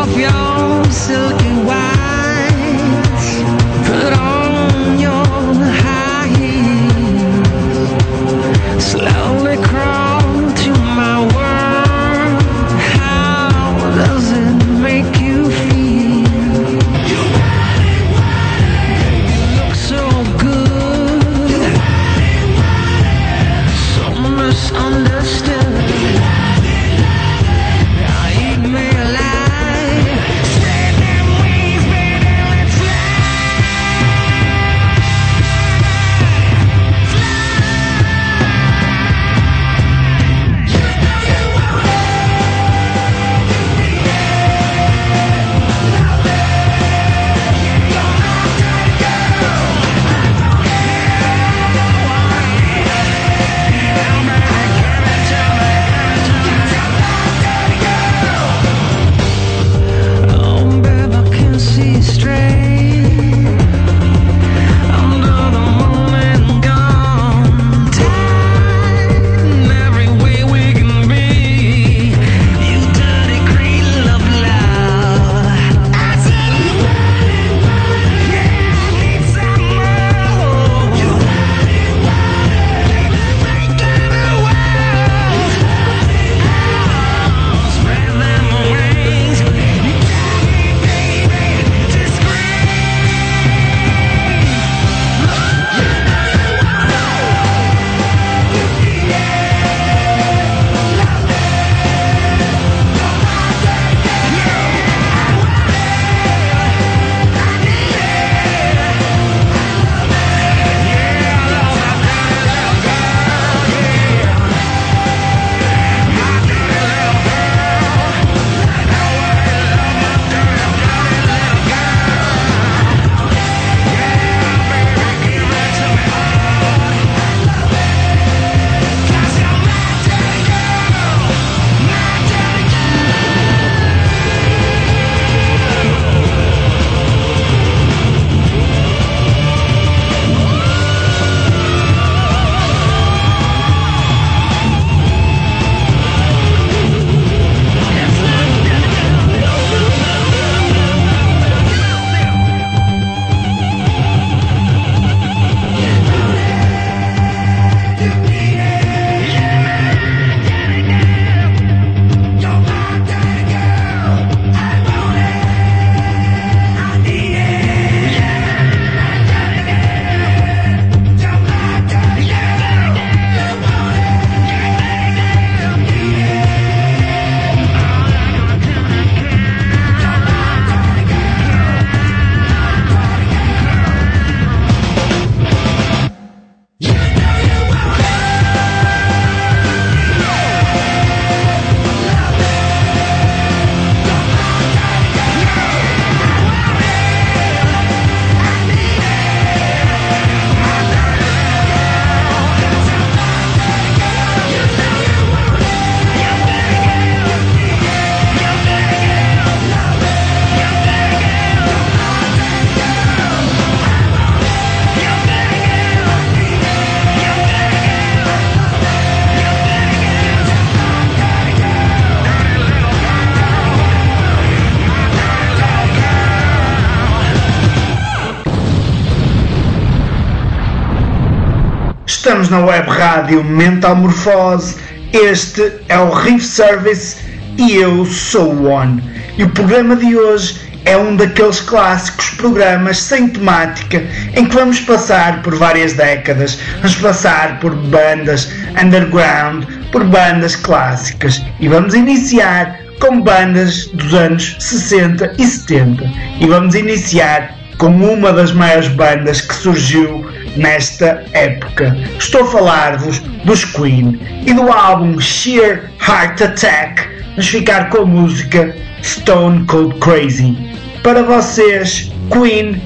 Estamos na web rádio Mentalmorfose, este é o Riff Service e eu sou o One. E o programa de hoje é um daqueles clássicos programas sem temática em que vamos passar por várias décadas, vamos passar por bandas underground, por bandas clássicas e vamos iniciar com bandas dos anos 60 e 70 e vamos iniciar com uma das maiores bandas que surgiu nesta época. Estou a falar-vos dos Queen e do álbum Sheer Heart Attack. Vamos ficar com a música Stone Cold Crazy. Para vocês, Queen,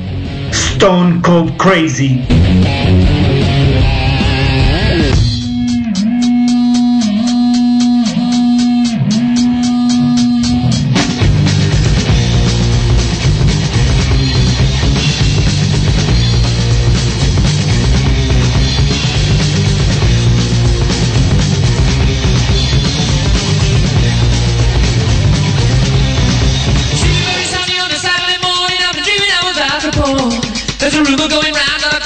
Stone Cold Crazy. She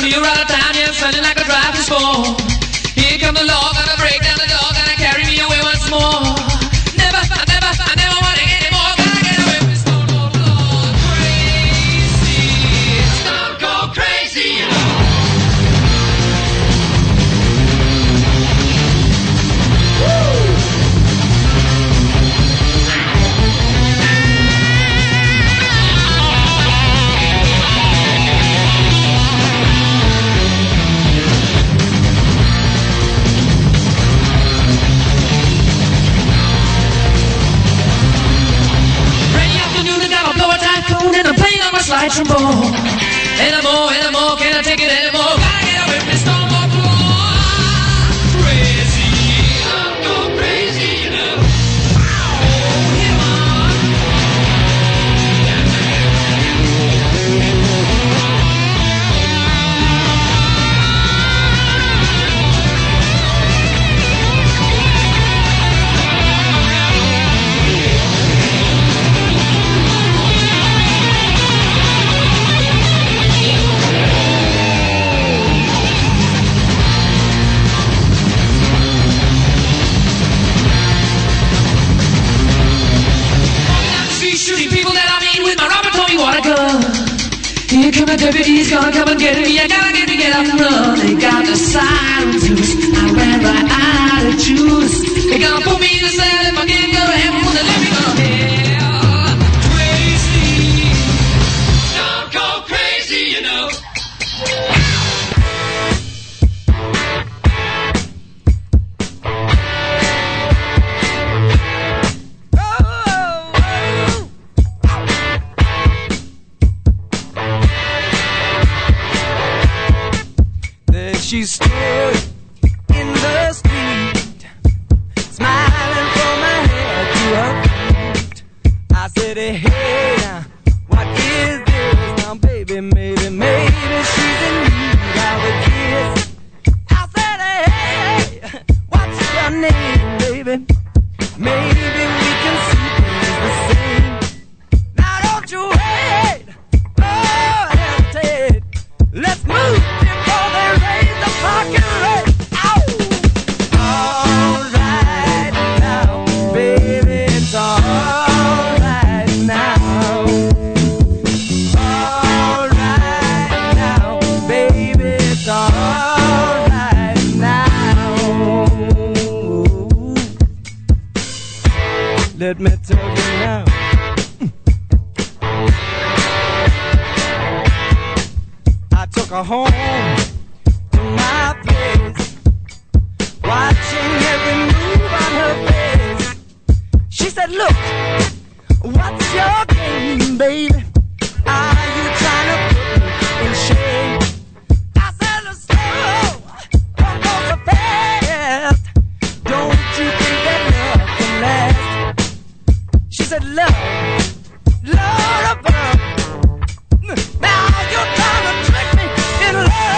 you're out of town, you're feeling like a driving storm. Here come the law, gonna break down the door, gonna carry me away once more. I never want it anymore. Gonna get away from Stone Cold Lord. Crazy, Stone Cold crazy, you know. Slide trombone. Anymore, can I take it anymore? Gotta get away from this Stone Cold Lord. Crazy, I'm going crazy, you know. Oh, him on. Shooting people that I mean with my Robert Tommy water gun. Here come the deputies, gonna come and get me. I gotta get up and run. They got the sirens loose. I ran right out of juice. They gonna put me in the cell if I can't go to heaven. When they let me go to hell. Crazy, Stone Cold crazy, you know. She stood in the street, smiling from her head to her feet. I said, hey, now, what is this? Now, baby, maybe she's in need of a kiss. I said, hey, what's your name, baby? Maybe we can see things the same. Now, don't you wait, oh, hesitate. Let's move before they raise the fucking rate. Ow! All right now, baby, it's all right now. All right now, baby, it's all right now. Let me tell you now. I took her home to my place, watching every move on her face. She said, look, what's your game, baby? Are you trying to put me in shame? I said, look, slow, don't go so fast. Don't you think that love can last? She said, love above. Now you're trying to trick me in love.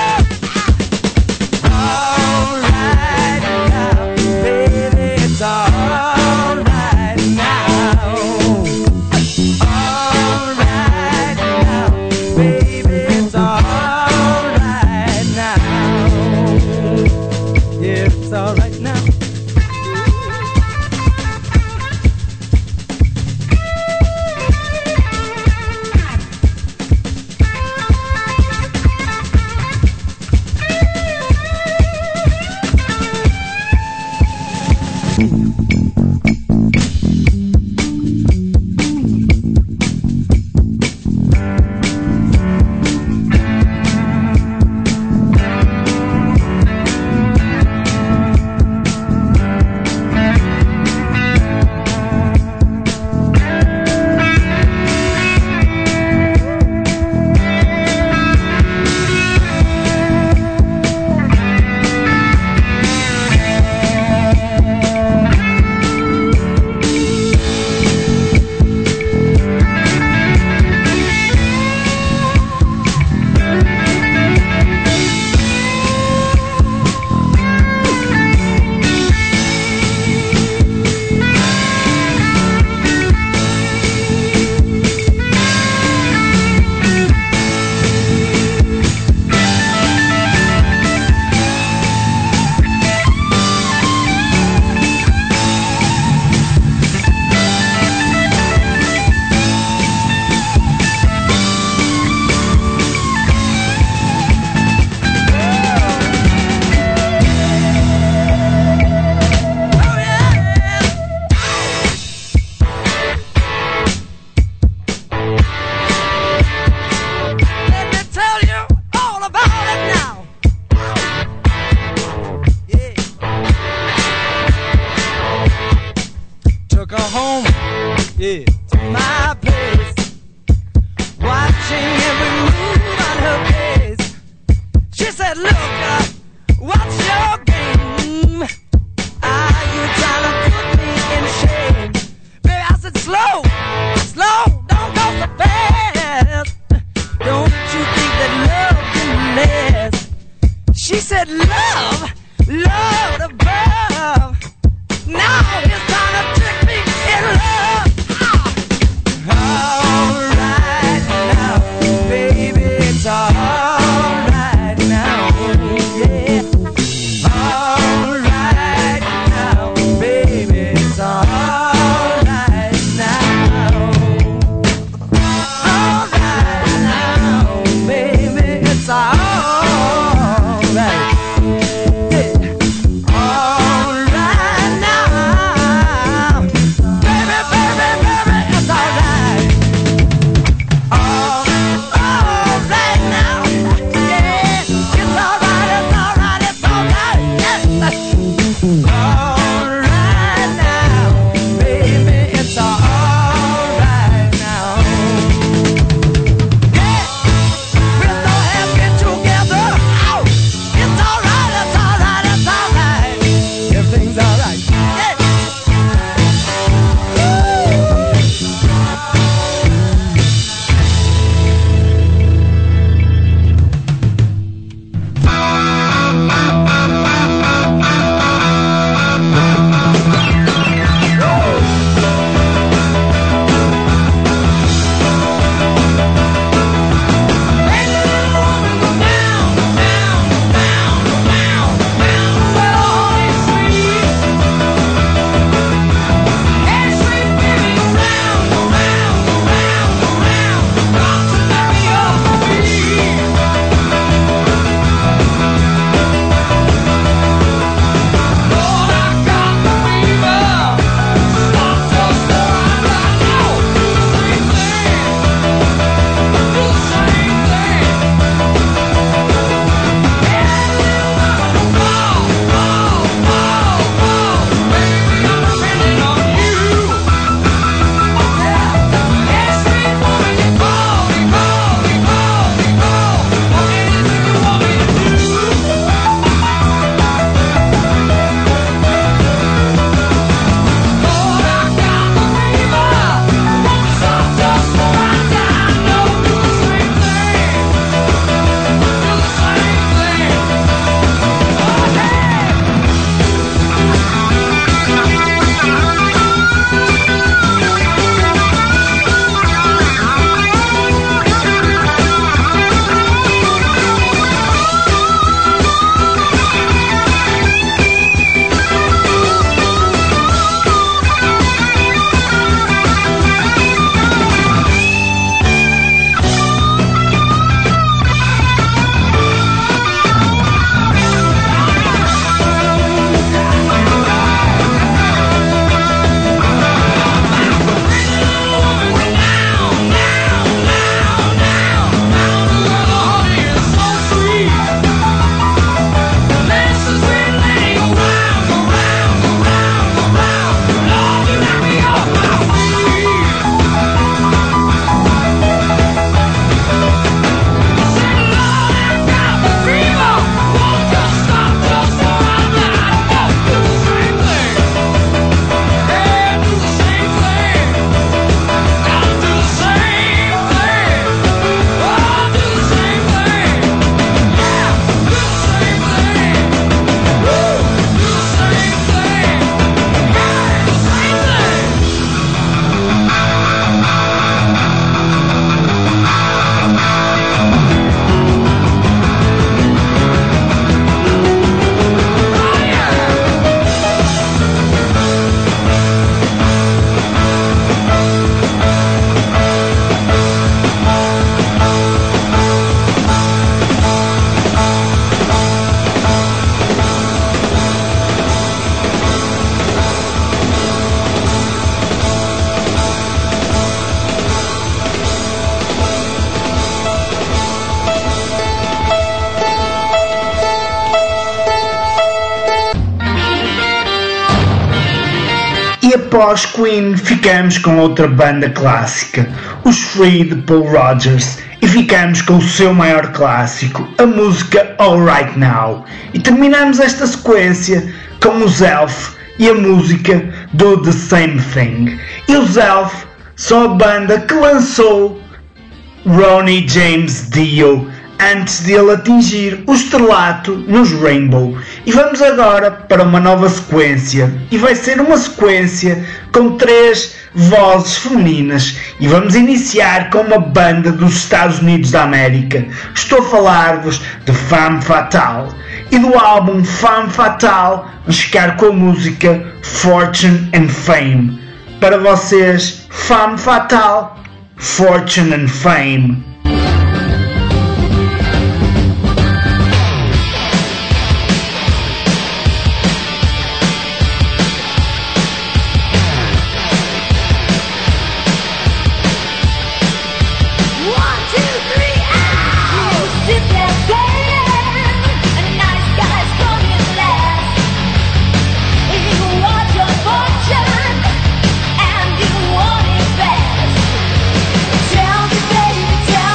it to my place, watching every move on her face. She said, look, what's your game? Are you trying to put me in shame? Baby, I said, slow, slow, don't go so fast. Don't you think that love can last? She said, love, love above. Now it's time to trick me in love. Alright now, baby, it's alright now. após Queen, ficamos com outra banda clássica, os Free de Paul Rodgers, e ficamos com o seu maior clássico, a música All Right Now. E terminamos esta sequência com os Elf e a música Do The Same Thing. E os Elf são a banda que lançou Ronnie James Dio antes de ele atingir o estrelato nos Rainbow. E vamos agora para uma nova sequência, e vai ser uma sequência com 3 vozes femininas, e vamos iniciar com uma banda dos Estados Unidos da América. Estou a falar-vos de Femme Fatale, e do álbum Femme Fatale vamos ficar com a música Fortune and Fame. Para vocês, Femme Fatale, Fortune and Fame. Tell me, baby, tell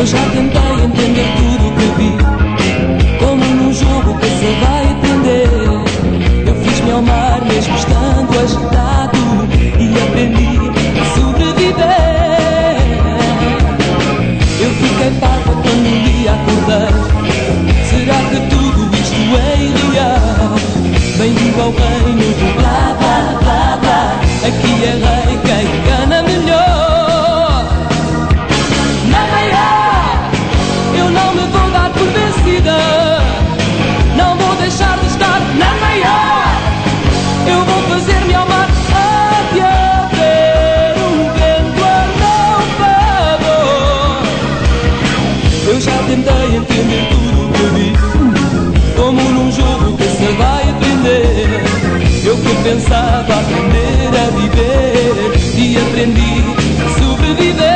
Eu já tentei entender tudo o que vi, como num jogo que se vai aprender. Eu fiz-me ao mar mesmo estando agitado e aprendi a sobreviver. Eu fiquei parva quando um dia acordei. Será que tudo isto é irreal? Bem-vindo ao reino do blá blá blá blá. Aqui é rei quem engana melhor. Na maior, eu não me vou dar por vencida. Não vou deixar de estar na maior. Eu vou fazer-me ao mar até haver um vento a meu favor. Eu já tentei entender tudo o que vi, como num jogo que se vai aprender. Eu que pensava aprender a viver e aprendi a sobreviver.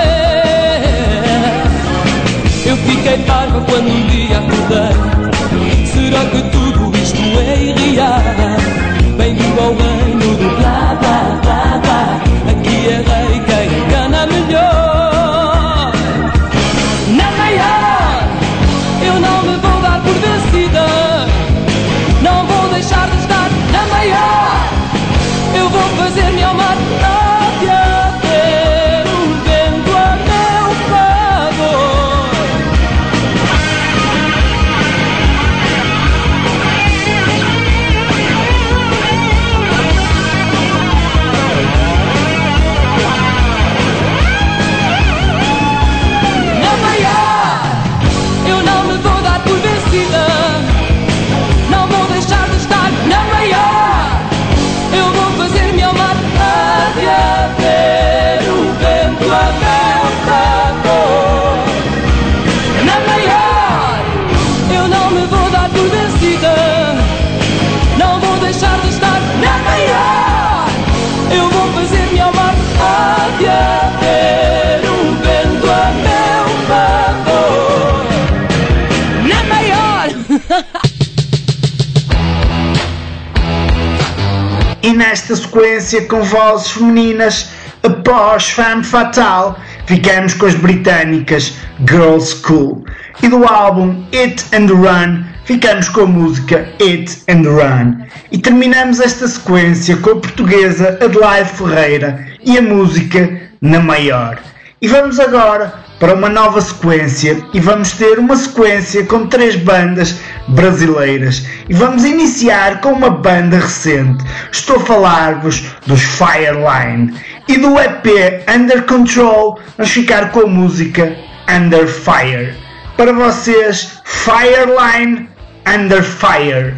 Eu fiquei parva quando um dia acordei. Será que tudo isto é irreal? Bem-vindo ao reino do blá blá blá blá. Aqui é rei quem engana melhor. Na maior, eu não me vou dar por vencida. Não vou deixar de estar na maior. Eu vou fazer-me ao mar até haver um vento a meu favor. Na maior, eu não me vou dar por vencida. Não vou deixar de estar na maior. Eu vou fazer-me ao mar até haver um vento a meu favor. Na maior, eu não me vou dar por vencida. Não vou deixar de estar na maior. Eu vou fazer-me ao mar até haver um vento a meu favor. Na maior. E nesta sequência com vozes femininas, após Femme Fatale, ficamos com as britânicas Girls School. E do álbum Hit and Run, ficamos com a música Hit and Run. E terminamos esta sequência com a portuguesa Adelaide Ferreira e a música Na Maior. E vamos agora para uma nova sequência, e vamos ter uma sequência com 3 bandas brasileiras. E vamos iniciar com uma banda recente. Estou a falar-vos dos Fireline. E do EP Under Control, vamos ficar com a música Under Fire. Para vocês, Fireline, Under Fire.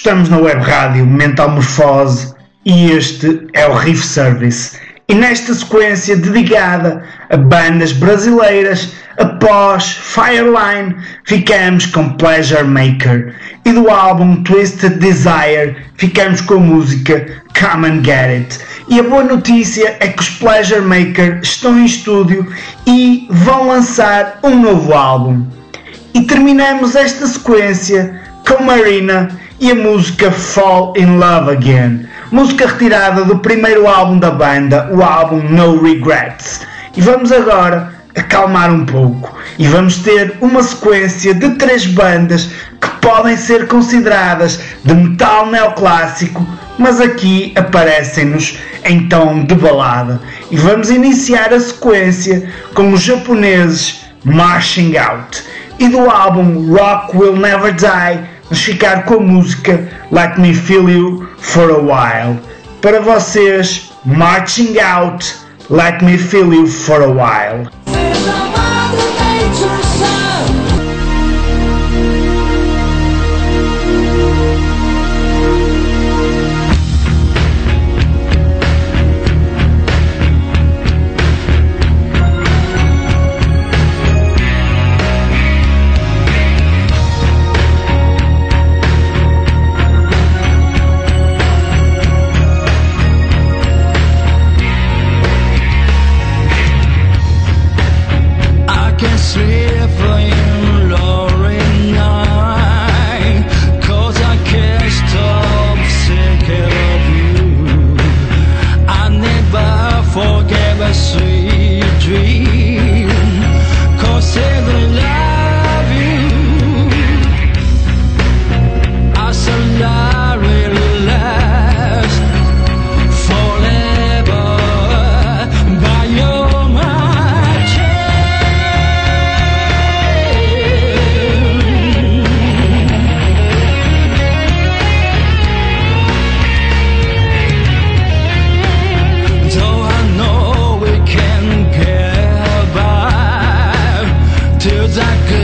Estamos na web rádio Metamorfose e este é o Riff Service. E nesta sequência dedicada a bandas brasileiras, após Fireline ficamos com Pleasure Maker e do álbum Twisted Desire ficamos com a música Come and Get It. E a boa notícia é que os Pleasure Maker estão em estúdio e vão lançar um novo álbum. E terminamos esta sequência com Marina e a música Fall in Love Again, música retirada do primeiro álbum da banda, o álbum No Regrets. E vamos agora acalmar um pouco e vamos ter uma sequência de 3 bandas que podem ser consideradas de metal neoclássico, mas aqui aparecem-nos em tom de balada. E vamos iniciar a sequência com os japoneses Marching Out e do álbum Rock Will Never Die vamos ficar com a música Let Me Feel You For A While. Para vocês, Marching Out, Let Me Feel You For A While. I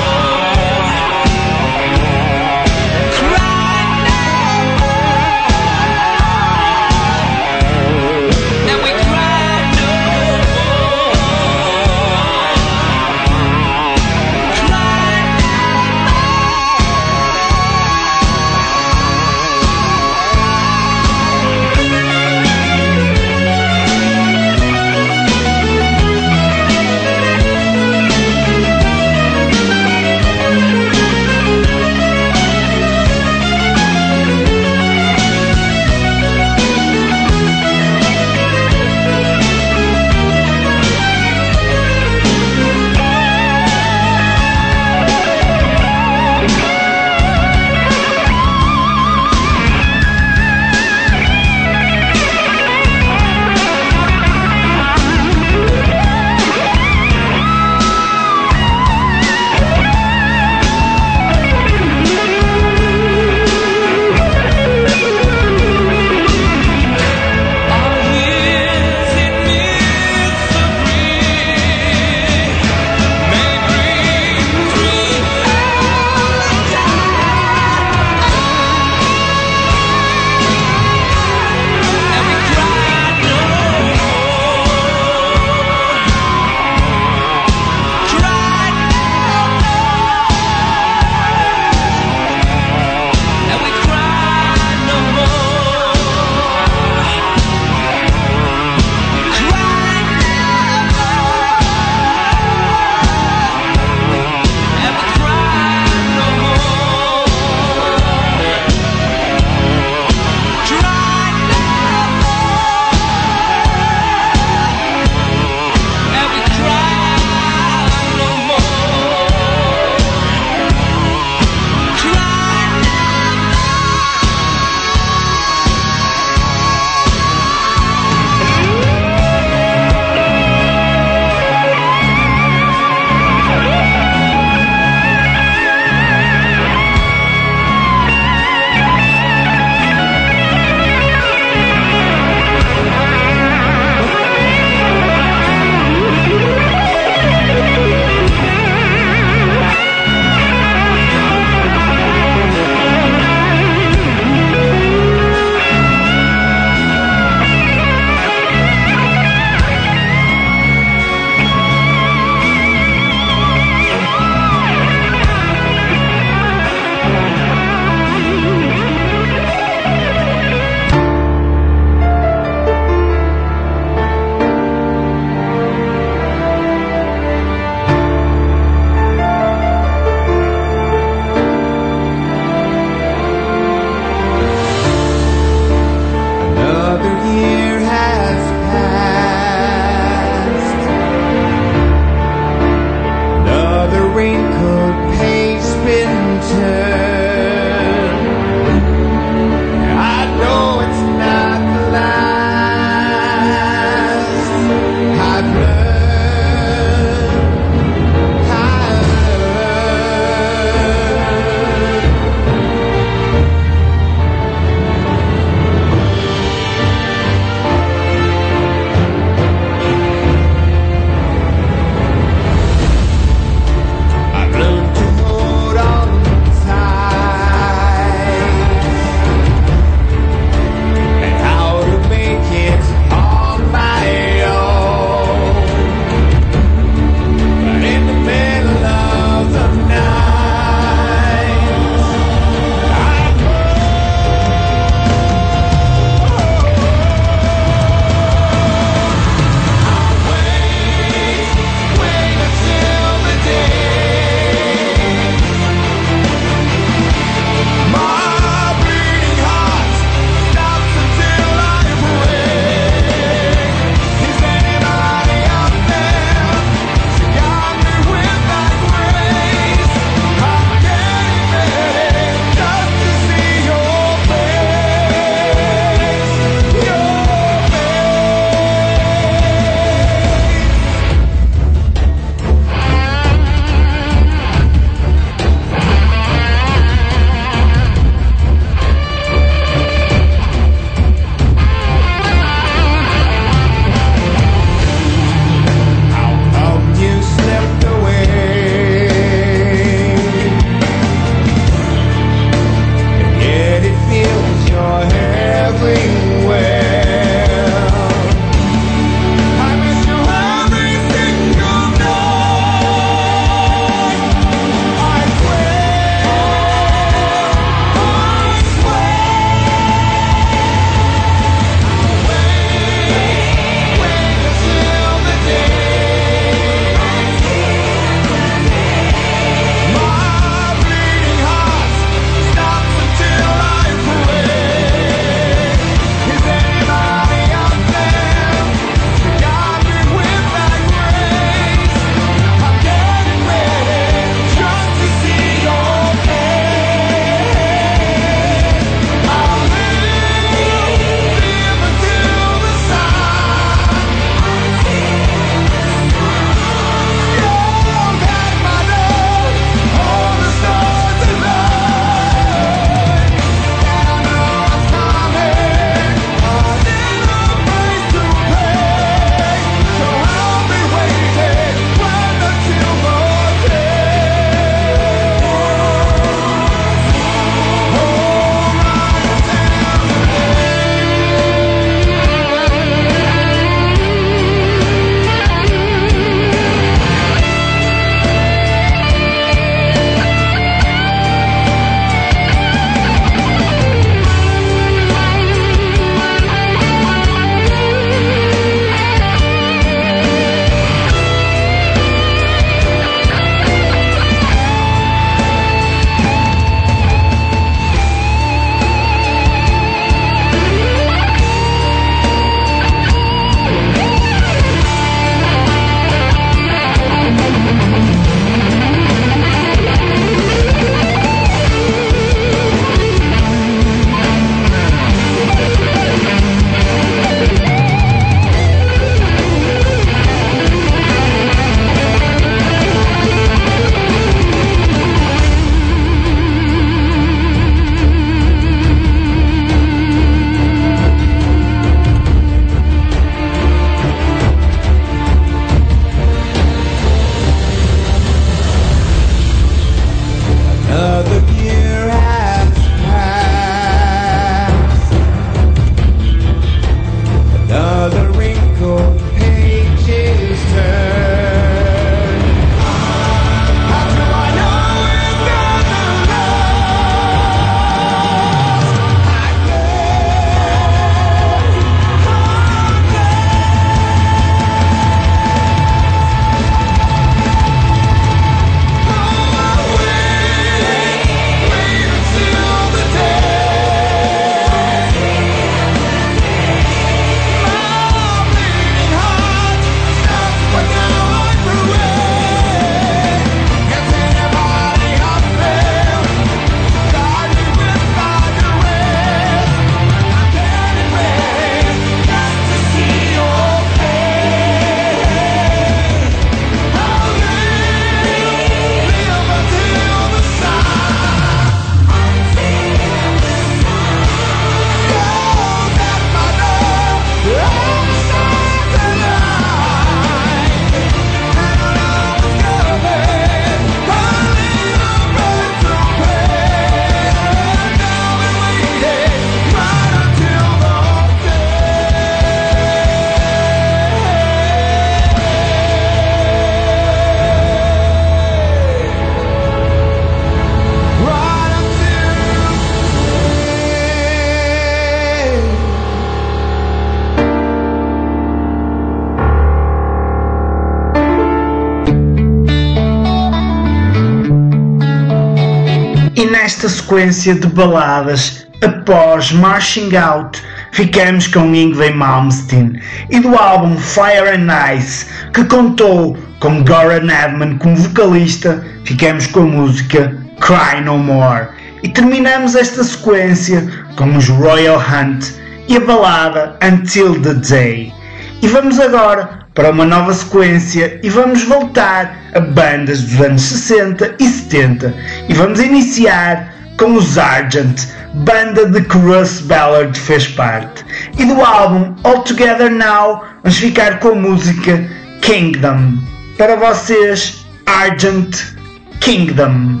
nesta sequência de baladas, após Marching Out, ficamos com Yngwie Malmsteen e do álbum Fire and Ice, que contou com Goran Edman como vocalista, ficamos com a música Cry No More. E terminamos esta sequência com os Royal Hunt e a balada Until the Day. E vamos agora para uma nova sequência e vamos voltar a bandas dos anos 60 e 70 e vamos iniciar com os Argent, banda de que Russ Ballard fez parte, e do álbum All Together Now vamos ficar com a música Kingdom. Para vocês, Argent, Kingdom.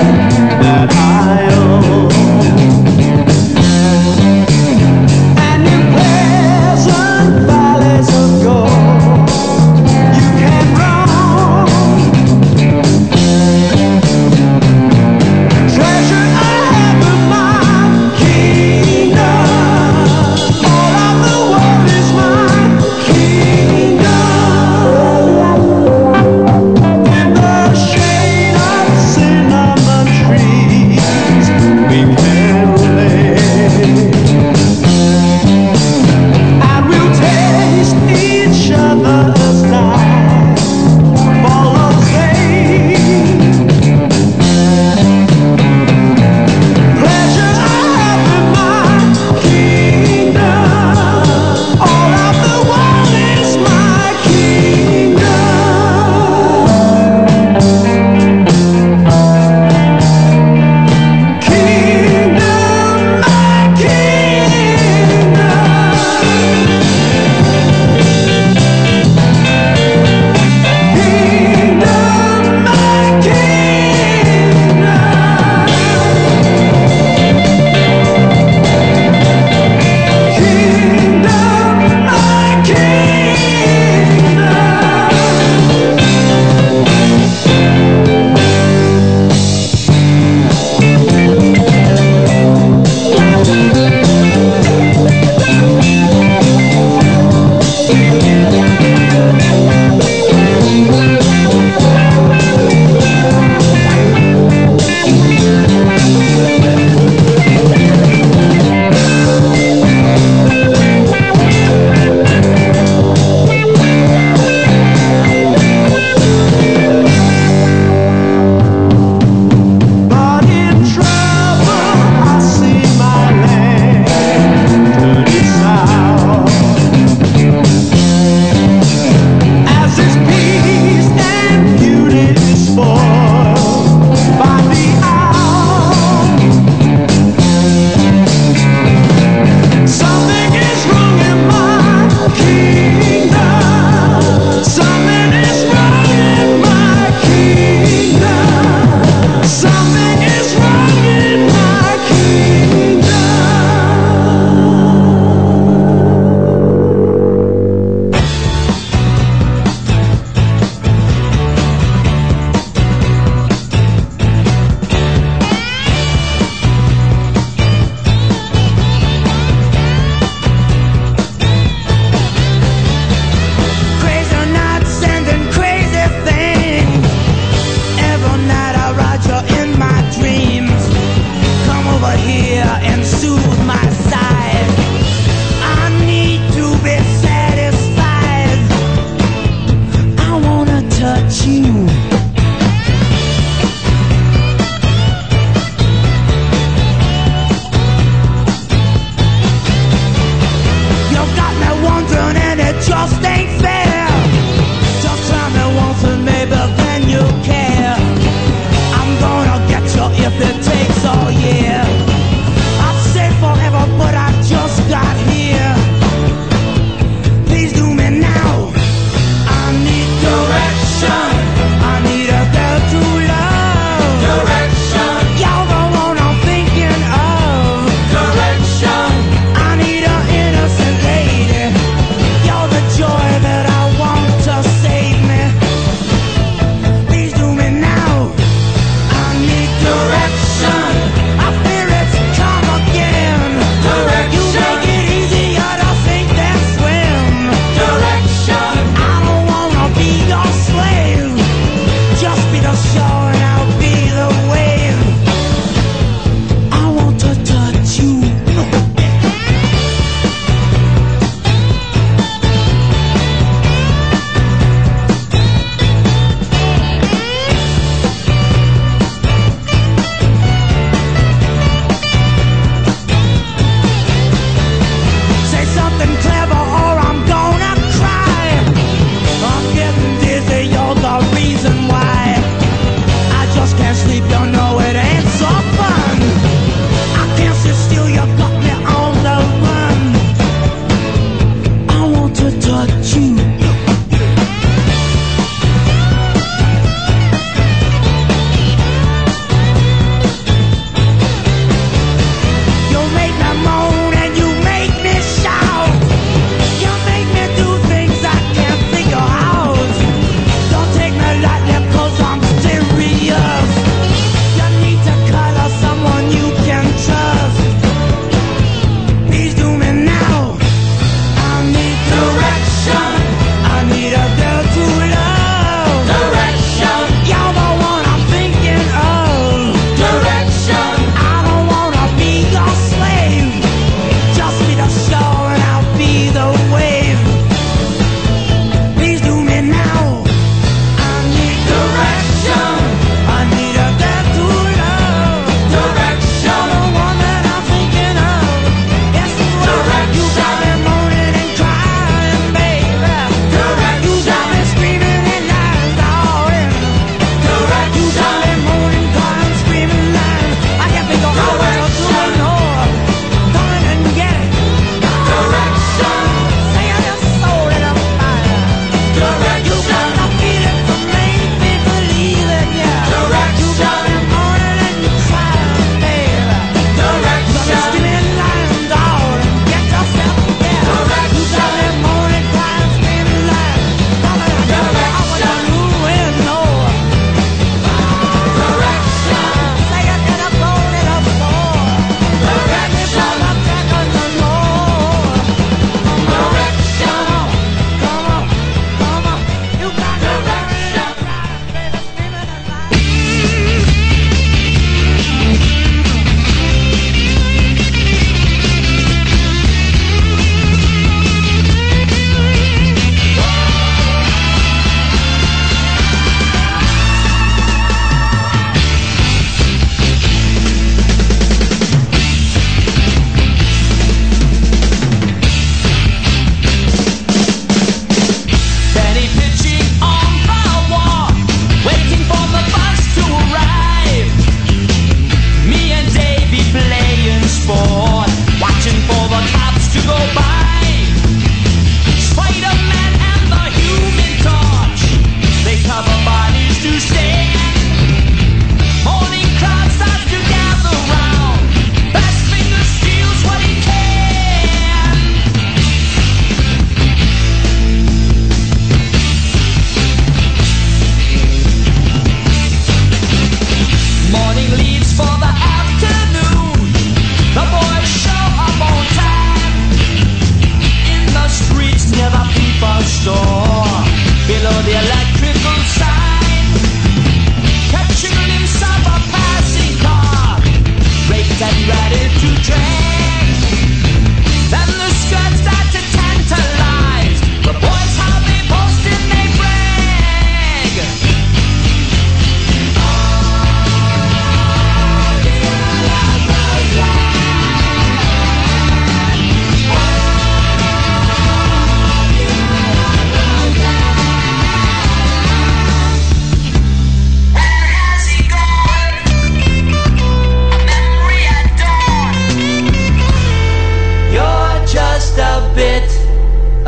And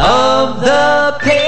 of the past.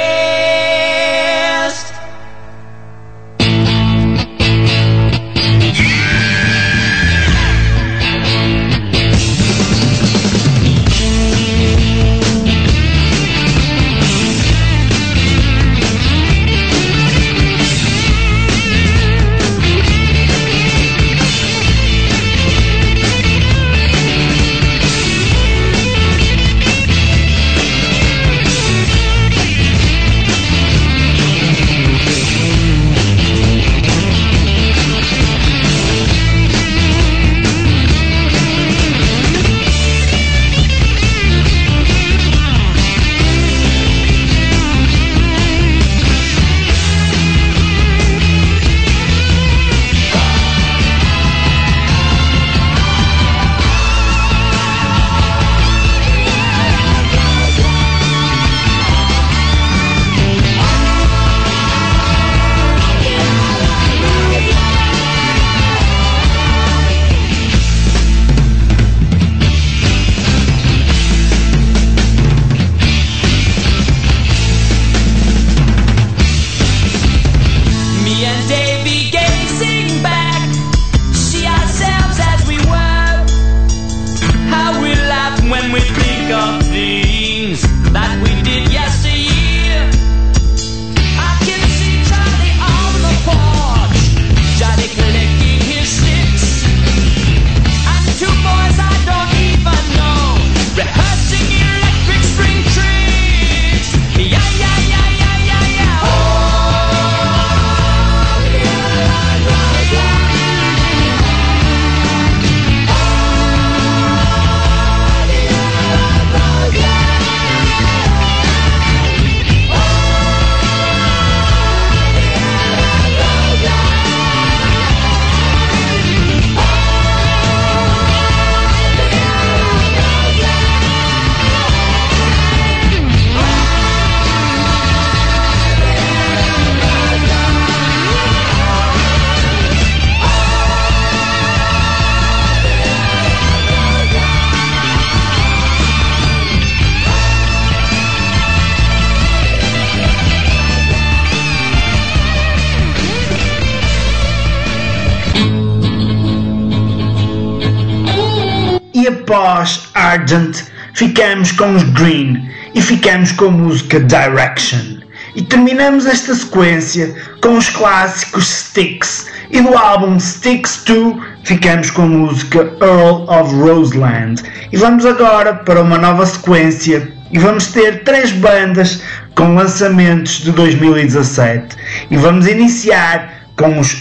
E após Argent ficamos com os Green e ficamos com a música Direction. E terminamos esta sequência com os clássicos Styx, e do álbum Styx 2 ficamos com a música Earl of Roseland. E vamos agora para uma nova sequência e vamos ter 3 bandas com lançamentos de 2017. E vamos iniciar com os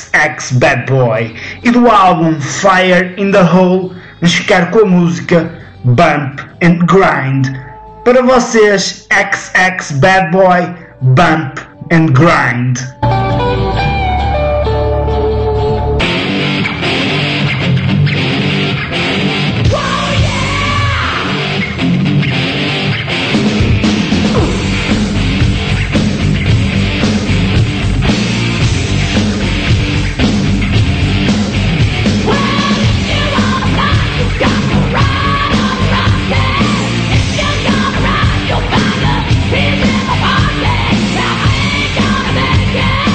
XX Bad Boy, e do álbum Fire in the Hole vamos ficar com a música Bump and Grind. Para vocês, XX Bad Boy, Bump and Grind. Yeah.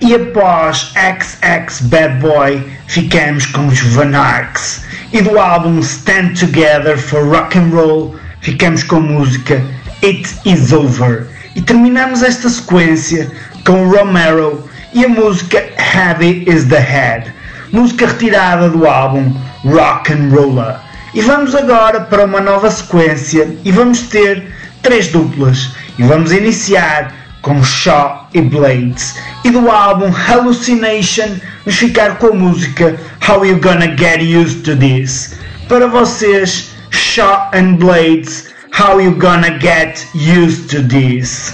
E após XX Bad Boy, ficamos com os Van Arcs. E do álbum Stand Together for Rock and Roll, ficamos com a música It Is Over. E terminamos esta sequência com o Romero e a música Heavy Is The Head, música retirada do álbum Rock and Roller. E vamos agora para uma nova sequência e vamos ter 3 duplas. E vamos iniciar com Shaw e Blades. E do álbum Hallucination vamos ficar com a música How You Gonna Get Used To This. Para vocês, Shaw and Blades, How You Gonna Get Used To This.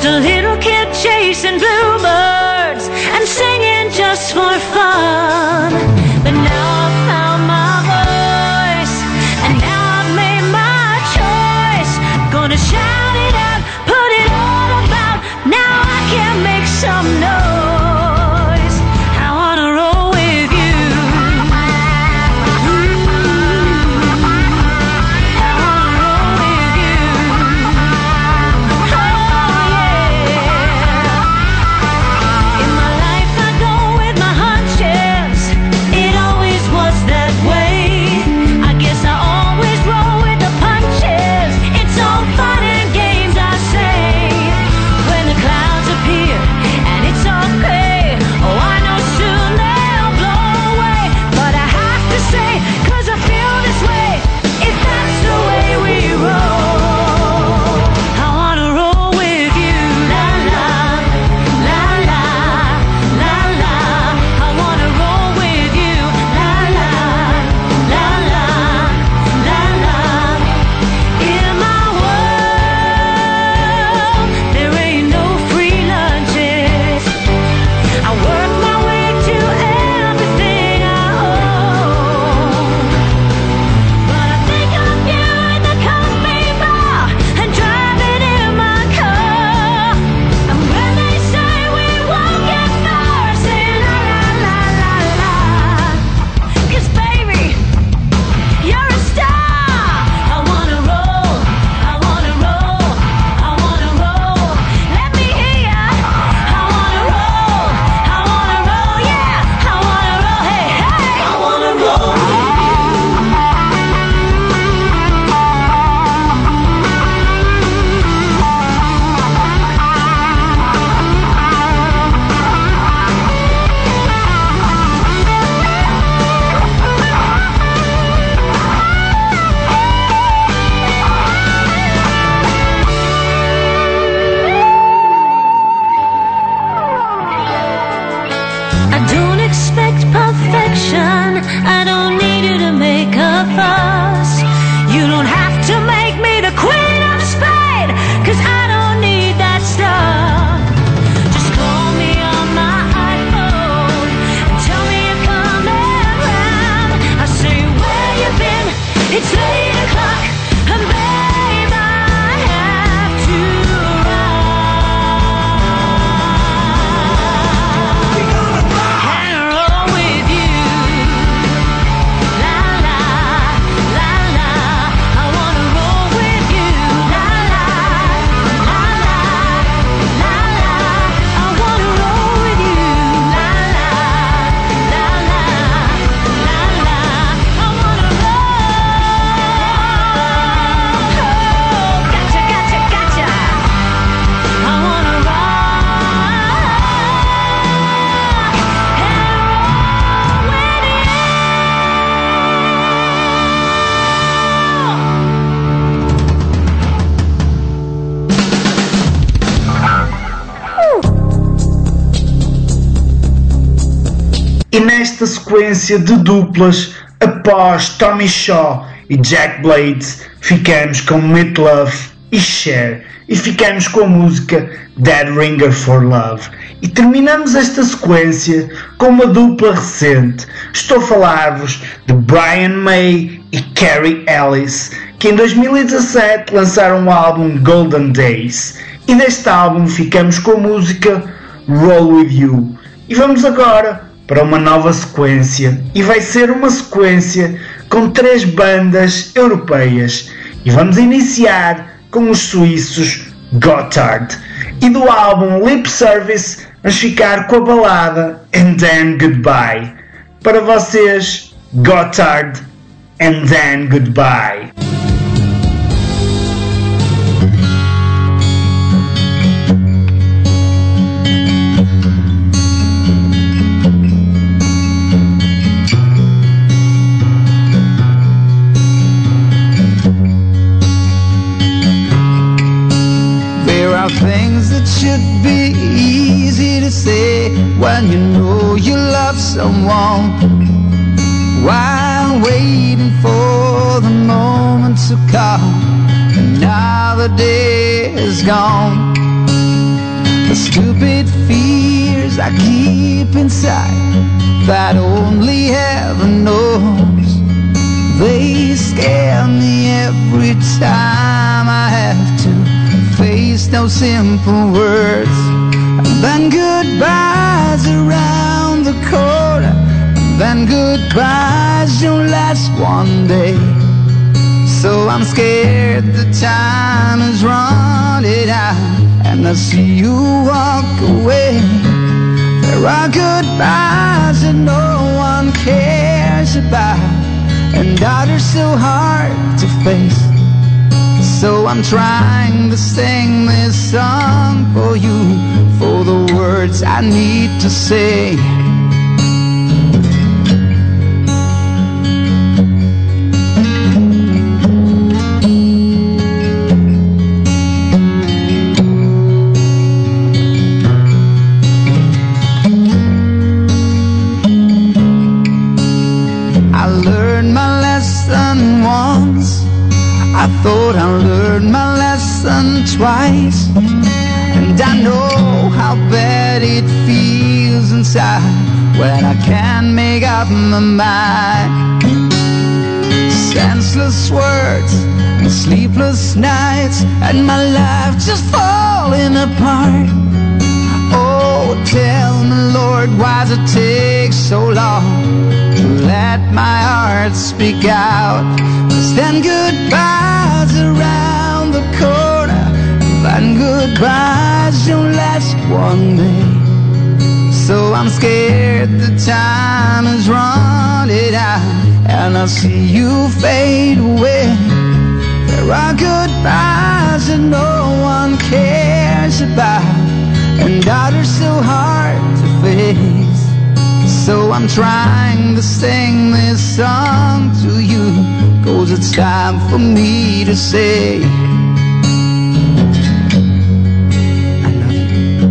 Just a little kid chasing bluebirds and singing just for fun. But now I've found my voice, and now I've made my choice. Gonna shout it out, put it all about. Now I can make some noise. I wanna roll with you. I wanna roll with you. Oh yeah. In my life I go with my hunches. It always was that way. I guess I always roll with the punches. It's all fun and games, I say. When the clouds appear and it's all gray, oh I know soon they'll blow away. But I have to say, 'cause I feel this way, if that's the way we roll. I wanna roll with you, la la, la la, la la. I wanna roll with you, la la, la la, la la. In my world, there ain't no free lunches. I work my way to everything I own. But I think of you in the coffee bar and driving in my car. And when they say we won't get far, I say la la la la la. 'Cause baby, you're a star. I wanna roll, I wanna roll, I wanna roll. Let me hear ya. I wanna roll, yeah. I wanna roll, hey, hey. I wanna roll. I don't expect perfection. I don't need you to make a fuss. You don't have to make me the queen of spade, 'cause I don't need that stuff. Just call me on my iPhone and tell me you're coming round. I say, where you been? It's 8 o'clock, and babe, I have to run and roll with you. La la, la la. I wanna roll with you. La la, la la, la la. I wanna roll with you. La la, la la, la la. I wanna roll. Gotcha, gotcha, gotcha. I wanna rock and roll with you. E nesta sequência de duplas, após Tommy Shaw e Jack Blades, ficamos com Meat Love e Cher, e ficamos com a música Dead Ringer for Love. E terminamos esta sequência com uma dupla recente. Estou a falar-vos de Brian May e Carrie Ellis, que em 2017 lançaram o álbum Golden Days. E deste álbum ficamos com a música Roll With You. E vamos agora para uma nova sequência, e vai ser uma sequência com 3 bandas europeias, e vamos iniciar com os suíços Gotthard, e do álbum Lip Service vamos ficar com a balada And Then Goodbye. Para vocês, Gotthard, And Then Goodbye. There are things that should be easy to say when you know you love someone, while waiting for the moment to come, and now the day is gone. the stupid fears I keep inside that only heaven knows. They scare me every time I have to face those simple words. And then goodbyes around the corner, and then goodbyes don't last one day. So I'm scared the time is running out, and I see you walk away. There are goodbyes that no one cares about, and others so hard to face. So I'm trying to sing this song for you, for the words I need to say. I thought I learned my lesson twice, and I know how bad it feels inside when I can't make up my mind. Senseless words and sleepless nights, and my life just falling apart. Oh, tell me, Lord, why does it take so long to let my heart speak out? 'Cause then goodbyes around the corner, and goodbyes don't last one day. So I'm scared the time is running out, and I see you fade away. There are goodbyes that no one cares about, and others so hard to face. So I'm trying to sing this song to you, 'cause it's time for me to say I love you.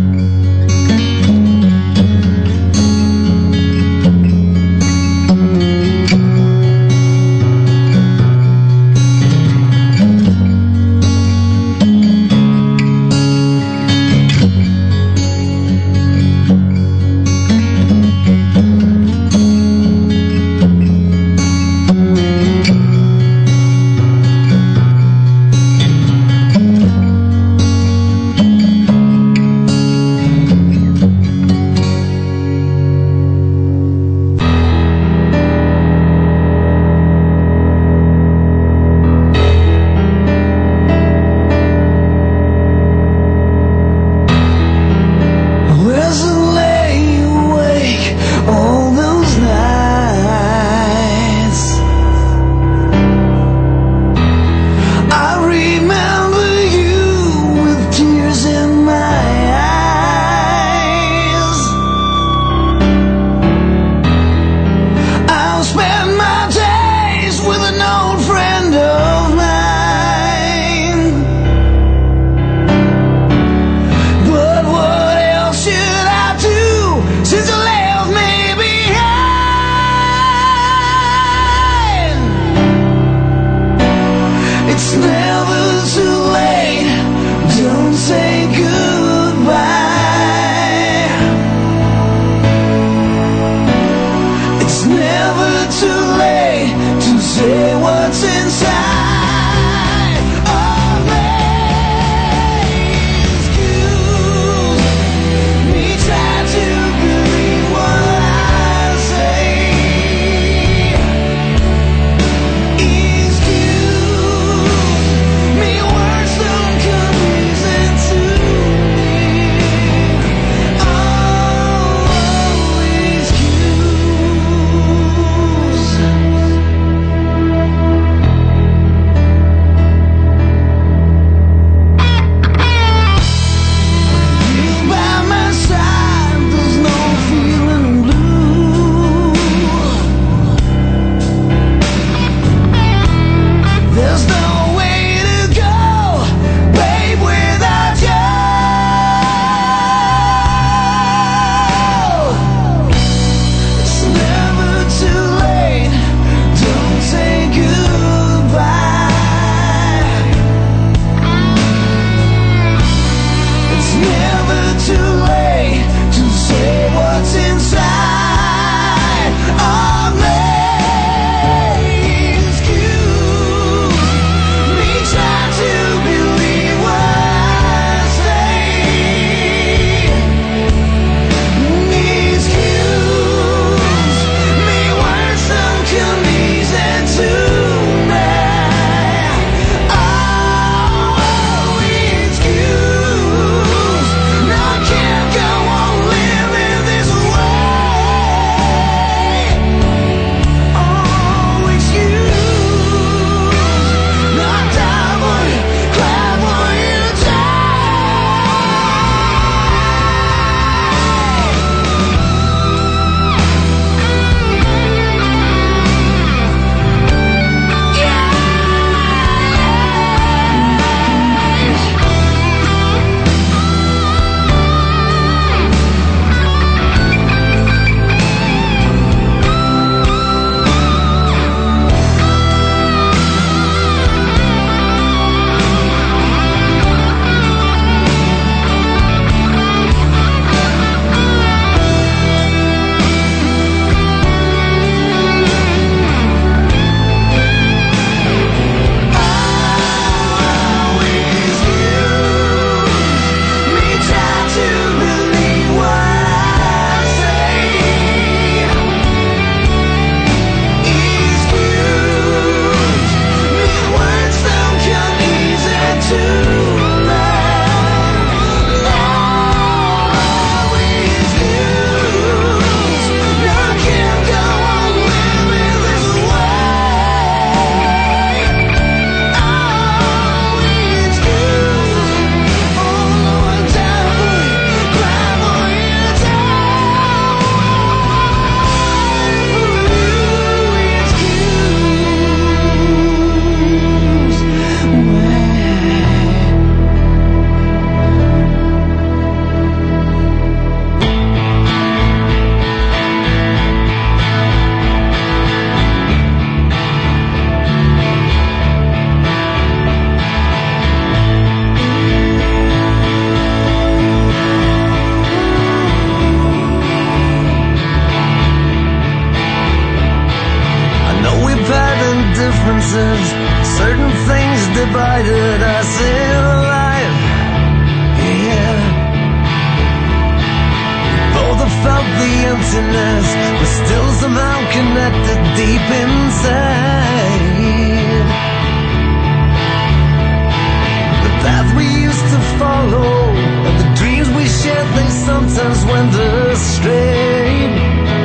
sometimes when the strain.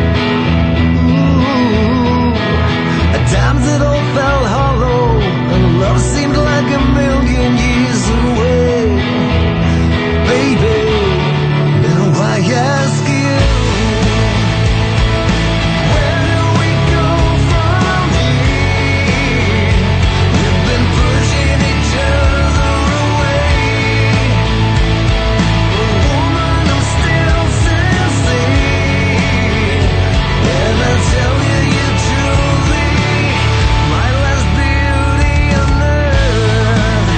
At times it all felt hollow, and love seemed like a million years away. Baby, now I ask you, where do we go from here? We've been pushing each other away. But woman, I'm still sincere, and I tell you, you truly my last beauty on earth.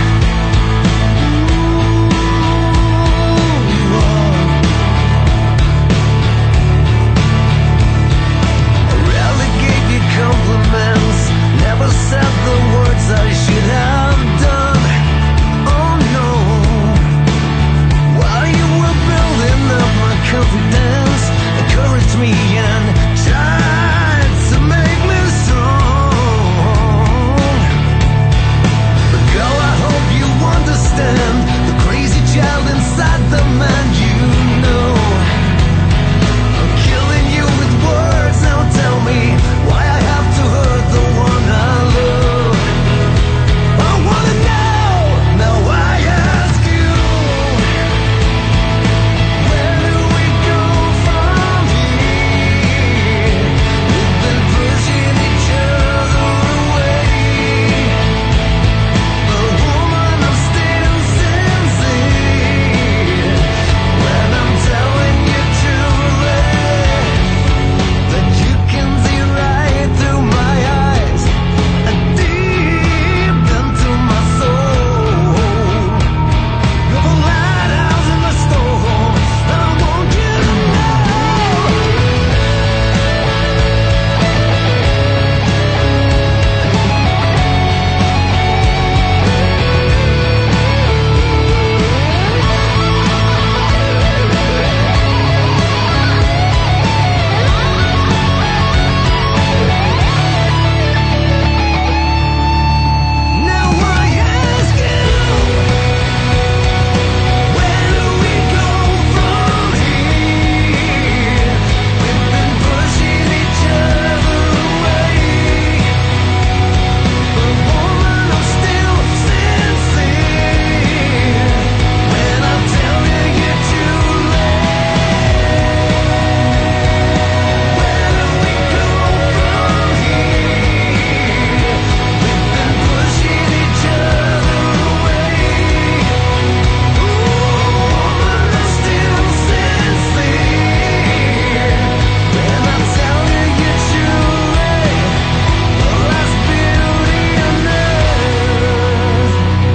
I rarely gave you compliments, never said the words I should have done. Oh no, while you were building up my confidence, encouraged me and tried to make me strong. But girl, I hope you understand the crazy child inside the man you know. I'm killing you with words, now tell me why I have to hurt the one I love. I wanna know, now I ask you, where do we go from here? We've been pushing each other away. But woman, I'm still sincere when I'm telling you truly that you can see right through my eyes and deep into my soul. You're the lighthouse in the storm, and I want you to know. Now I ask you, where do we go from here? We've been pushing each other away. But woman, I'm still sincere when I'm telling you truly. Where do we go from here? We've been pushing each other away. Woman, I'm still sincere when I'm telling you truly, the last beauty on earth.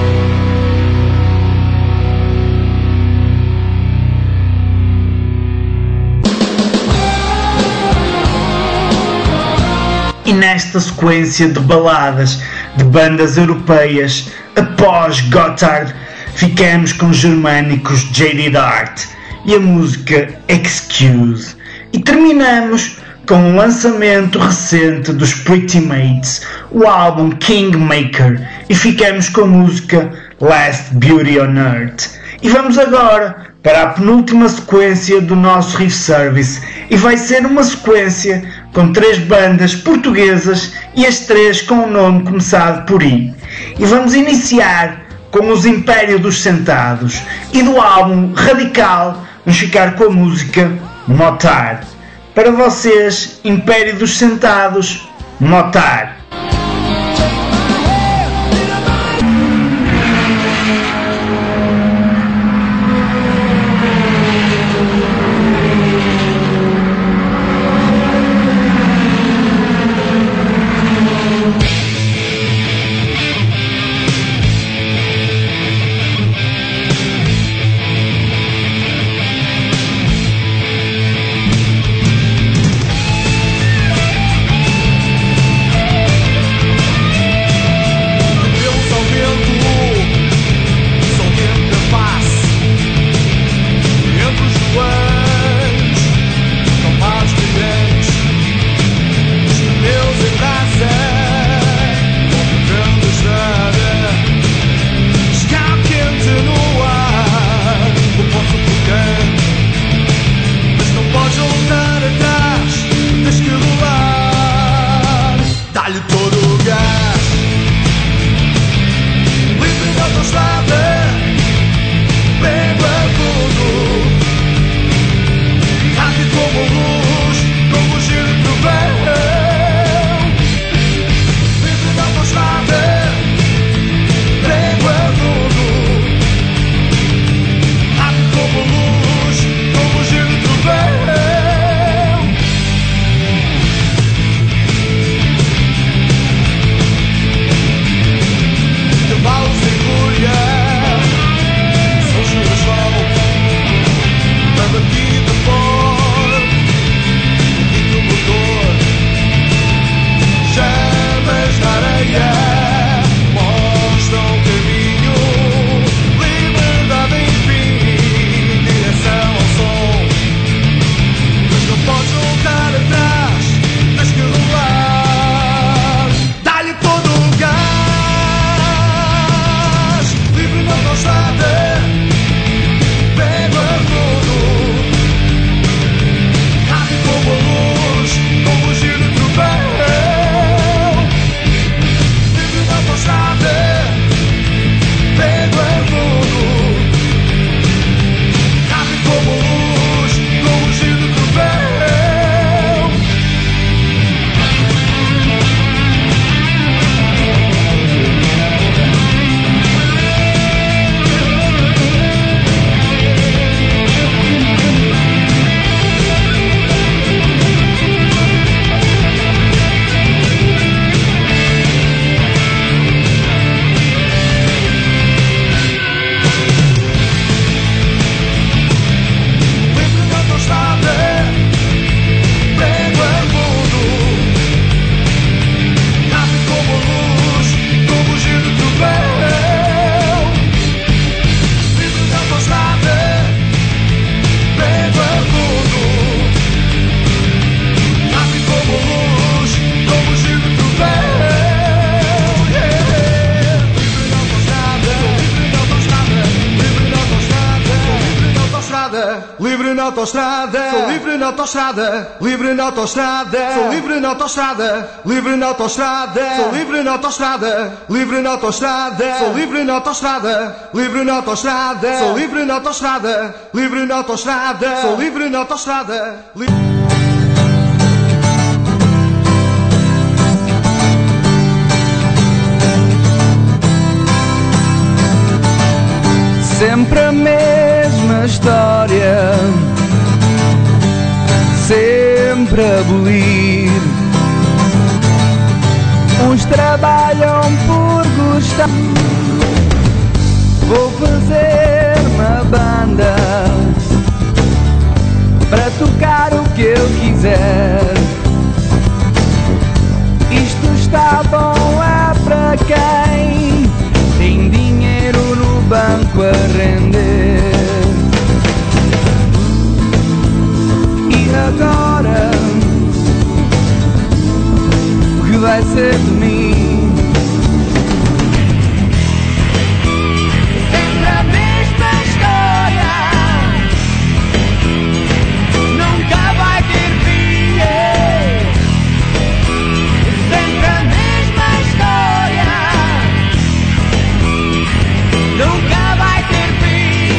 E nesta sequência de baladas de bandas europeias após Gotthard, ficamos com os germânicos Jaded Heart e a música Excuse. E terminamos com o lançamento recente dos Pretty Mates, o álbum Kingmaker, e ficamos com a música Last Beauty on Earth. E vamos agora para a penúltima sequência do nosso Riff Service, e vai ser uma sequência com 3 bandas portuguesas e as 3 com um nome começado por I. E vamos iniciar com os Império dos Sentados, e do álbum Radical vamos ficar com a música Motar. Para vocês, Império dos Sentados, Motar. Thank autoestrada, livre na autoestrada. Sou livre na autoestrada, livre na autoestrada. Sou livre na autoestrada, livre na autoestrada. Sou livre na autoestrada, livre na autoestrada. Sou livre na autoestrada, livre na autoestrada. Sou livre na autoestrada, livre na autoestrada. Sou livre na autoestrada. Sempre a mesma história, sempre a abolir. Uns trabalham por gostar. Vou fazer uma banda para tocar o que eu quiser. Isto está bom, é para quem tem dinheiro no banco a render. E agora, o que vai ser de mim? Sempre a mesma história, nunca vai ter fim. Sempre a mesma história, nunca vai ter fim.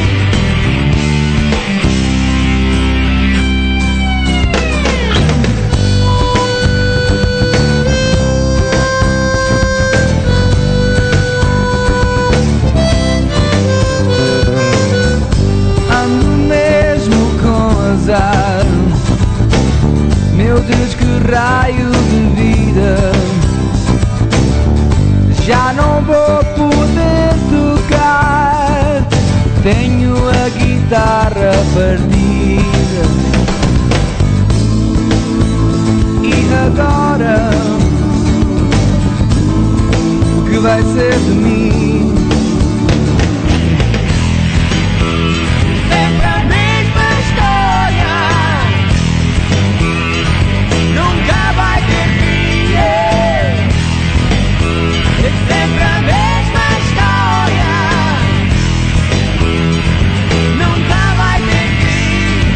Ando mesmo com azar. Meu Deus, que raio de vida. Já não vou poder tocar, tenho a guitarra partida. E agora, o que vai ser de mim? Sempre a mesma história, nunca vai ter fim. É sempre a mesma história, nunca vai ter fim.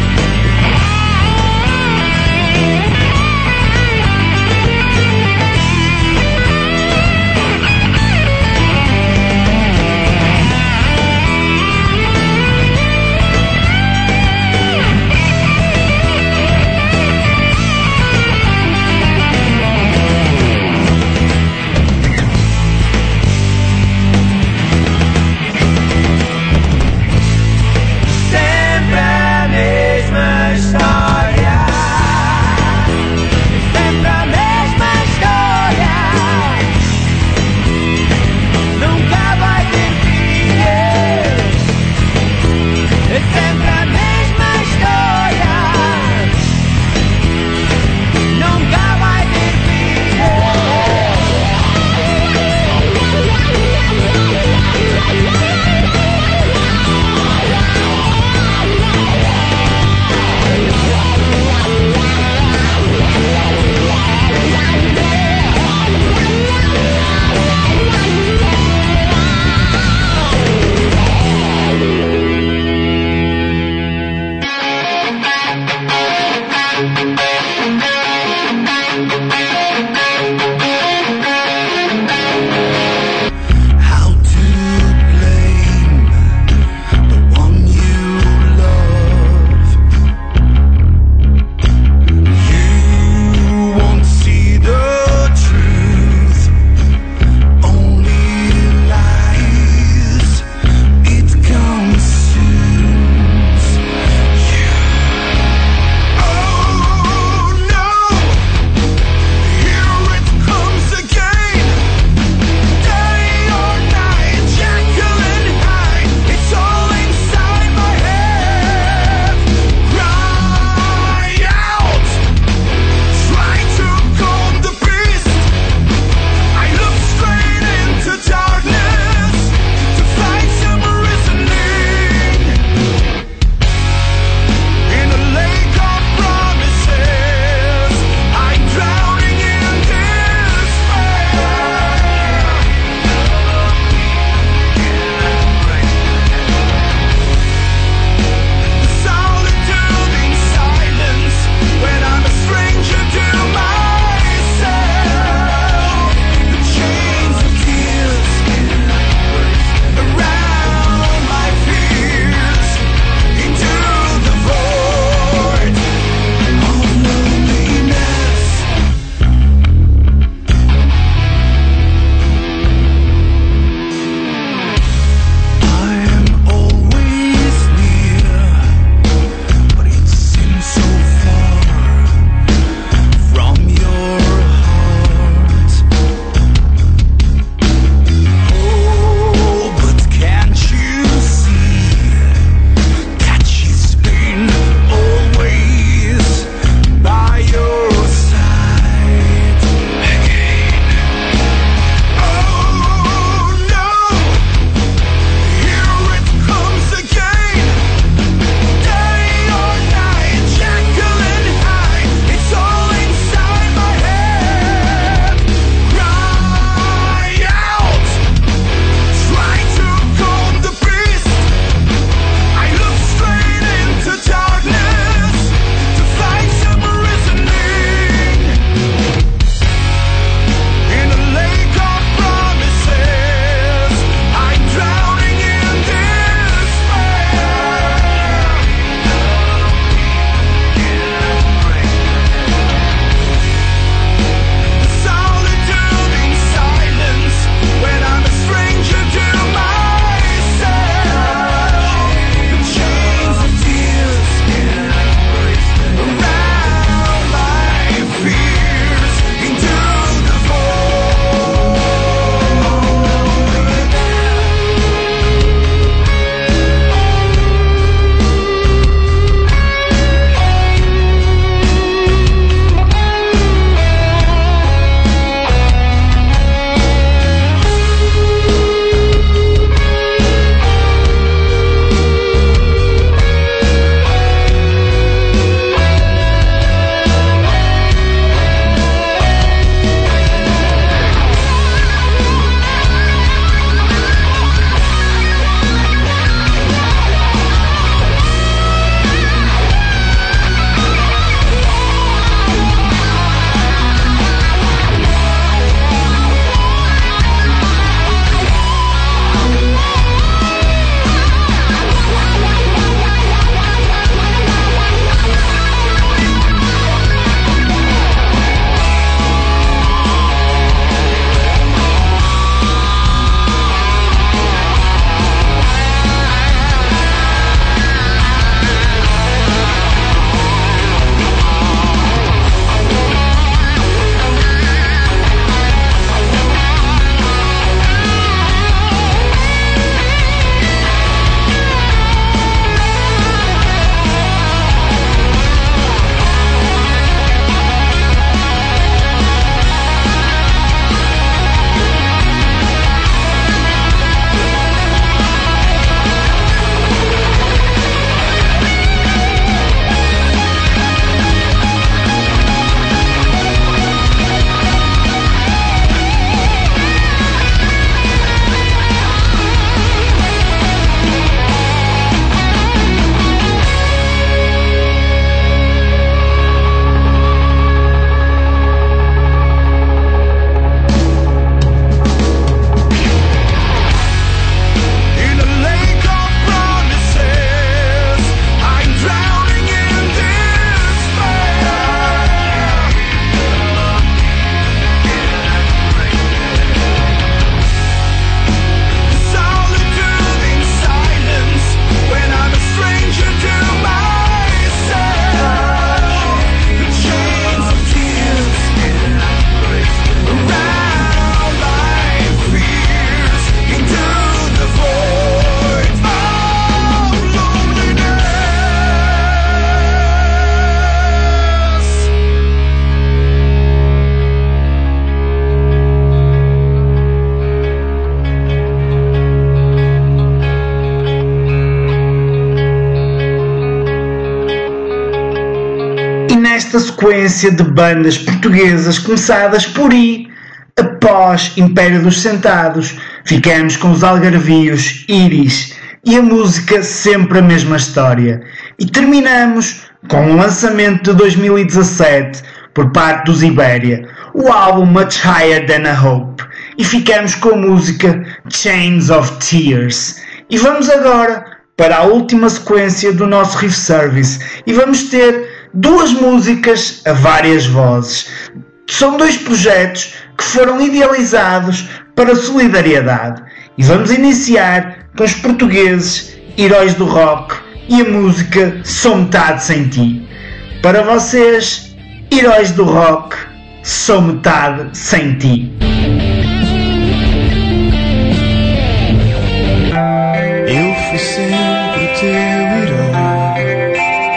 nesta sequência de bandas portuguesas começadas por I, após Império dos Sentados, ficamos com os algarvios Íris e a música Sempre a Mesma História. E terminamos com o lançamento de 2017 por parte dos Ibéria, o álbum Much Higher Than a Hope, e ficamos com a música Chains of Tears. E vamos agora para a última sequência do nosso Riff Service e vamos ter duas músicas a várias vozes. São dois projetos que foram idealizados para a solidariedade e vamos iniciar com os portugueses Heróis do Rock e a música Sou Metade Sem Ti. Para vocês, Heróis do Rock, Sou Metade Sem Ti. Eu fui sempre o teu herói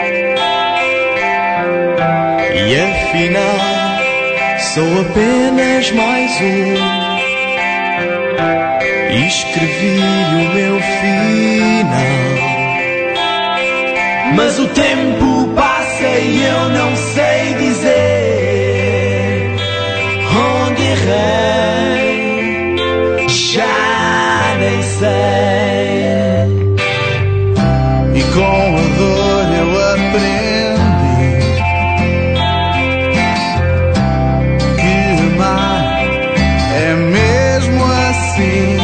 e afinal sou apenas mais um. Escrevi o meu final, mas o tempo passa e eu não sei dizer onde errei, já nem sei. E com a dor eu aprendi que amar é mesmo assim,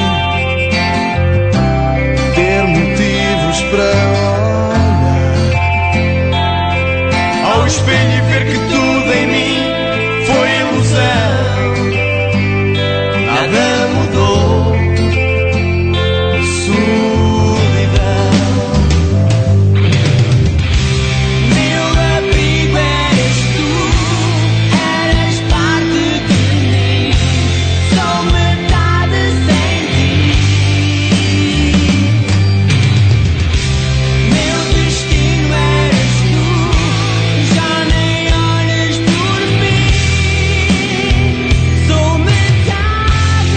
ter motivos para olhar Ao espelho e ver que tudo em mim foi ilusão, nada mudou, solidão. Meu abrigo eres tu, eras parte de mim, sou metade sem ti. Meu destino eres tu, já nem olhas por mim, sou metade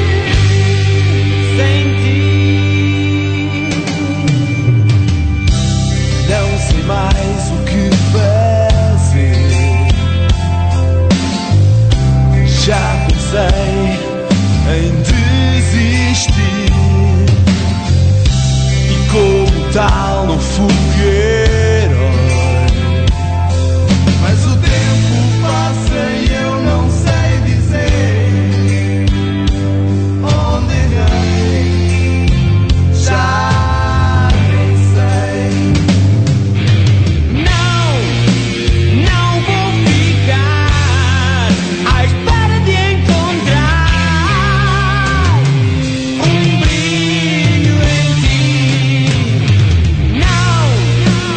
sem ti. Não sei mais o que fazer, já pensei em desistir e como tal não fui herói. Mas o tempo passa e eu não sei dizer onde errei, já nem sei. Não vou ficar à espera de encontrar um brilho em ti. Não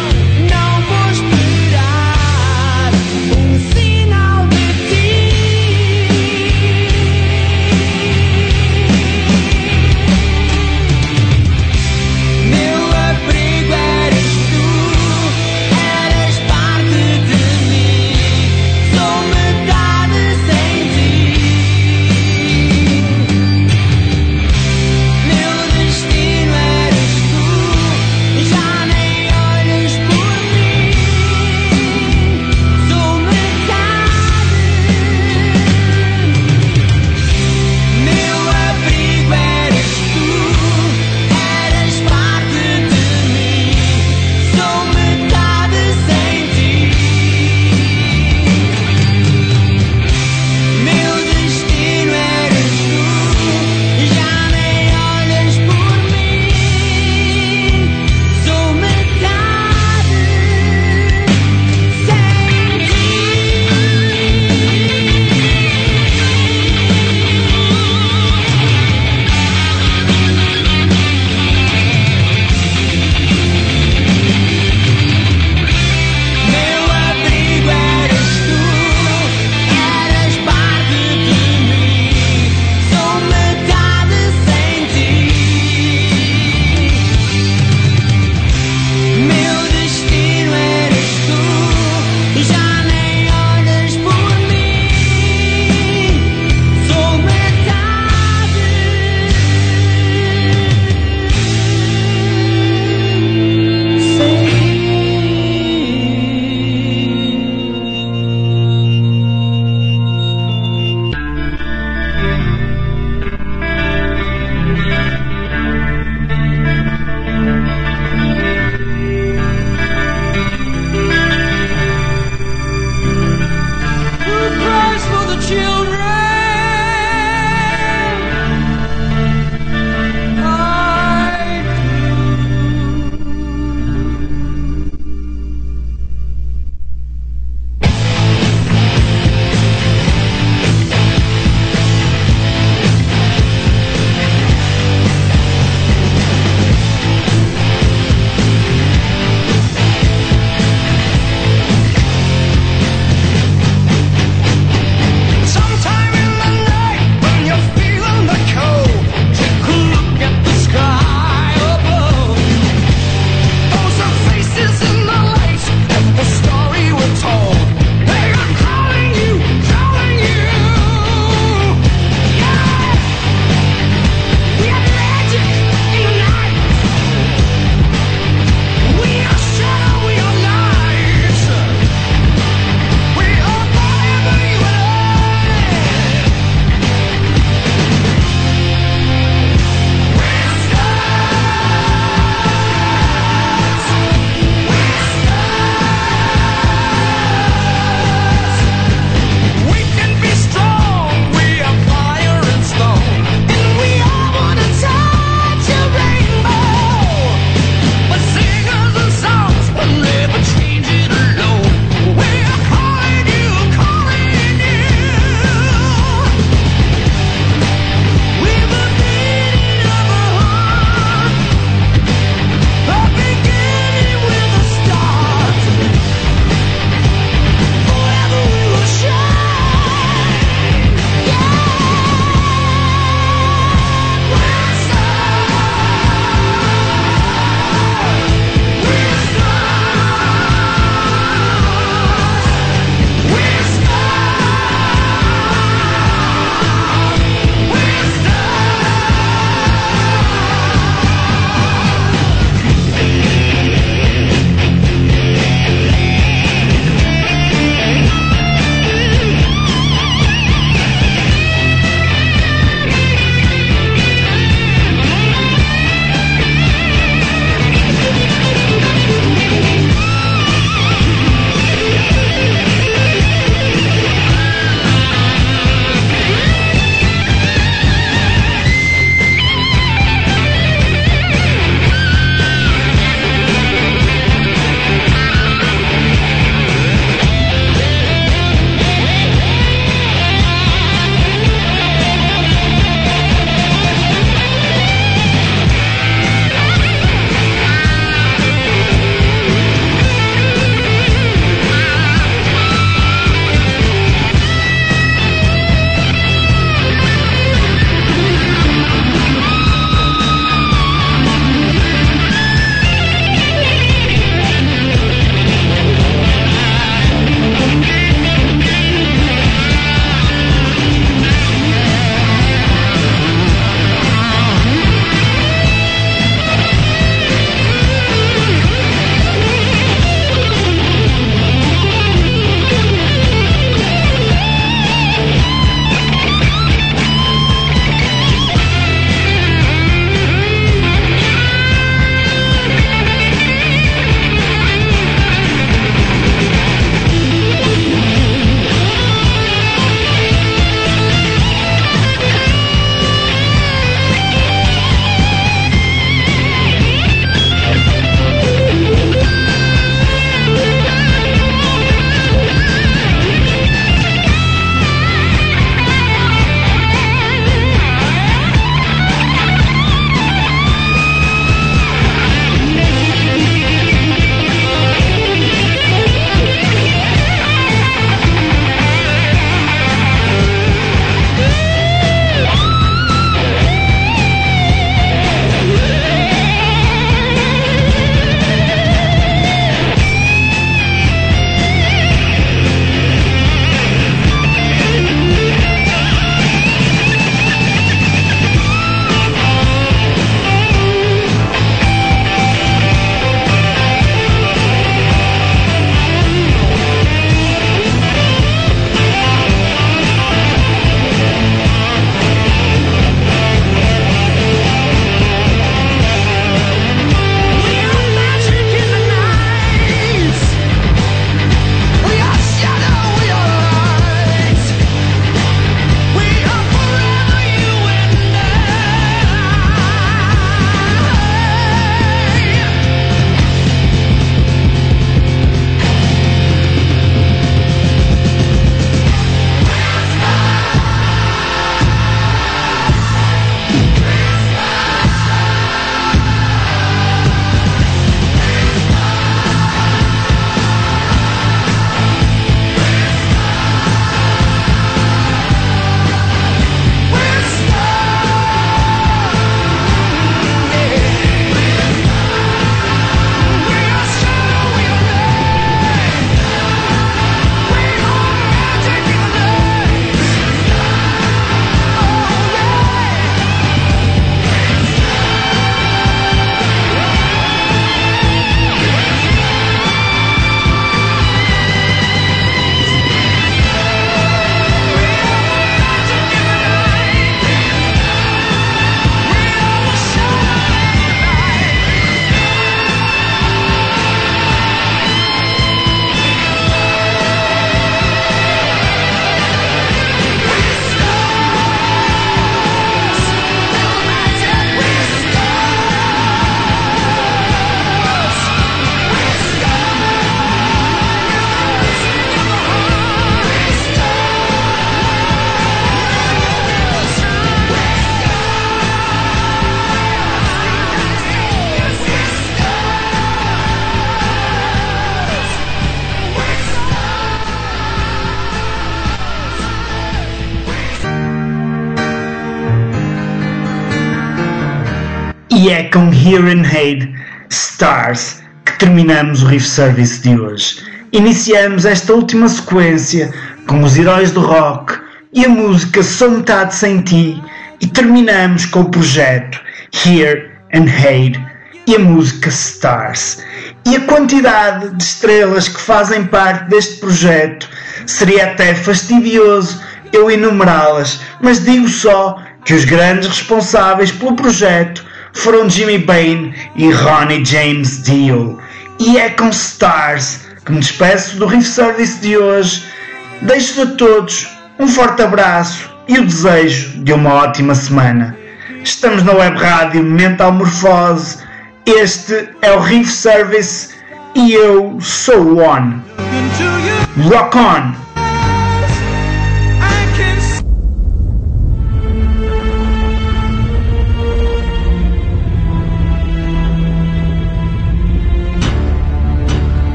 E é com Here and Hate Stars que terminamos o Riff Service de hoje. Iniciamos esta última sequência com os heróis do rock e a música Sou Metade Sem Ti, e terminamos com o projeto Here and Hate e a música Stars. E a quantidade de estrelas que fazem parte deste projeto seria até fastidioso eu enumerá-las, mas digo só que os grandes responsáveis pelo projeto foram Jimmy Bain e Ronnie James Dio. E é com Stars que me despeço do Riff Service de hoje. Deixo a todos um forte abraço e o desejo de uma ótima semana. Estamos na web rádio Metamorfose. Este é o Riff Service e eu sou o One. Rock on!